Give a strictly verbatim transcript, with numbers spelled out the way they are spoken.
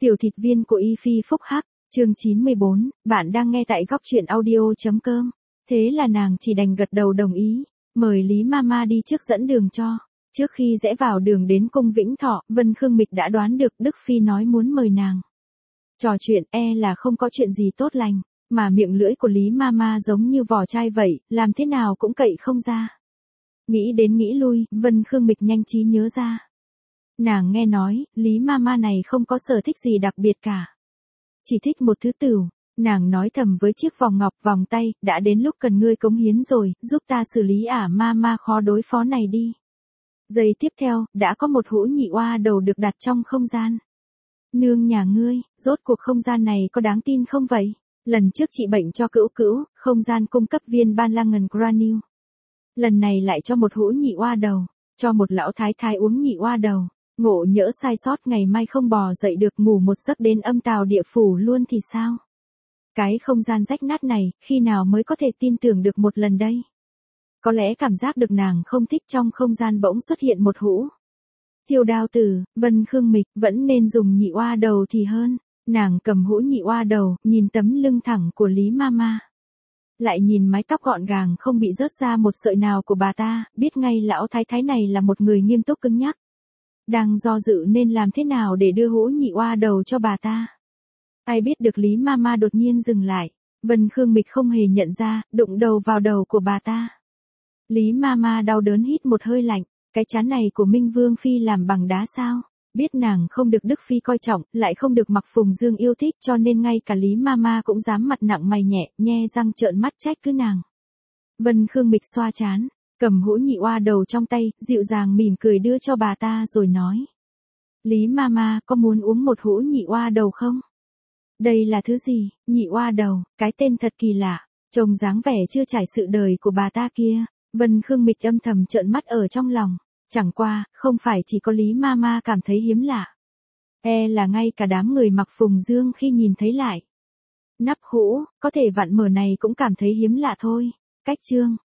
Tiểu thịt viên của Y Phi phúc hắc, chương chín mươi bốn, bạn đang nghe tại góc truyện audio.com. Thế là nàng chỉ đành gật đầu đồng ý, mời Lý Mama đi trước dẫn đường cho. Trước khi rẽ vào đường đến cung Vĩnh Thọ, Vân Khương Mịch đã đoán được Đức Phi nói muốn mời nàng. Trò chuyện e là không có chuyện gì tốt lành, mà miệng lưỡi của Lý Mama giống như vỏ chai vậy, làm thế nào cũng cậy không ra. Nghĩ đến nghĩ lui, Vân Khương Mịch nhanh trí nhớ ra. Nàng nghe nói, Lý Mama này không có sở thích gì đặc biệt cả. Chỉ thích một thứ tửu, nàng nói thầm với chiếc vòng ngọc vòng tay, đã đến lúc cần ngươi cống hiến rồi, giúp ta xử lý ả Mama khó đối phó này đi. Giây tiếp theo, đã có một hũ nhị oa đầu được đặt trong không gian. Nương nhà ngươi, rốt cuộc không gian này có đáng tin không vậy? Lần trước trị bệnh cho cữu cữu, không gian cung cấp viên ban langen granule. Lần này lại cho một hũ nhị oa đầu, cho một lão thái thái uống nhị oa đầu. Ngộ nhỡ sai sót ngày mai không bò dậy được ngủ một giấc đến âm tào địa phủ luôn thì sao? Cái không gian rách nát này, khi nào mới có thể tin tưởng được một lần đây? Có lẽ cảm giác được nàng không thích trong không gian bỗng xuất hiện một hũ. Tiêu Đao Tử, Vân Khương Mịch, vẫn nên dùng nhị oa đầu thì hơn. Nàng cầm hũ nhị oa đầu, nhìn tấm lưng thẳng của Lý Mama. Lại nhìn mái tóc gọn gàng không bị rớt ra một sợi nào của bà ta, biết ngay lão thái thái này là một người nghiêm túc cứng nhắc. Đang do dự nên làm thế nào để đưa hũ nhị oa đầu cho bà ta. Ai biết được Lý Mama đột nhiên dừng lại. Vân Khương Mịch không hề nhận ra, đụng đầu vào đầu của bà ta. Lý Mama đau đớn hít một hơi lạnh. Cái chán này của Minh Vương Phi làm bằng đá sao? Biết nàng không được Đức Phi coi trọng, lại không được Mặc Phùng Dương yêu thích cho nên ngay cả Lý Mama cũng dám mặt nặng mày nhẹ, nhe răng trợn mắt trách cứ nàng. Vân Khương Mịch xoa chán. Cầm hũ nhị oa đầu trong tay, dịu dàng mỉm cười đưa cho bà ta rồi nói. Lý Mama, có muốn uống một hũ nhị oa đầu không? Đây là thứ gì? Nhị oa đầu, cái tên thật kỳ lạ. Trông dáng vẻ chưa trải sự đời của bà ta kia. Vân Khương Mịch âm thầm trợn mắt ở trong lòng. Chẳng qua, không phải chỉ có Lý Mama cảm thấy hiếm lạ. E là ngay cả đám người Mặc Phùng Dương khi nhìn thấy lại. Nắp hũ, có thể vặn mở này cũng cảm thấy hiếm lạ thôi. Cách chương.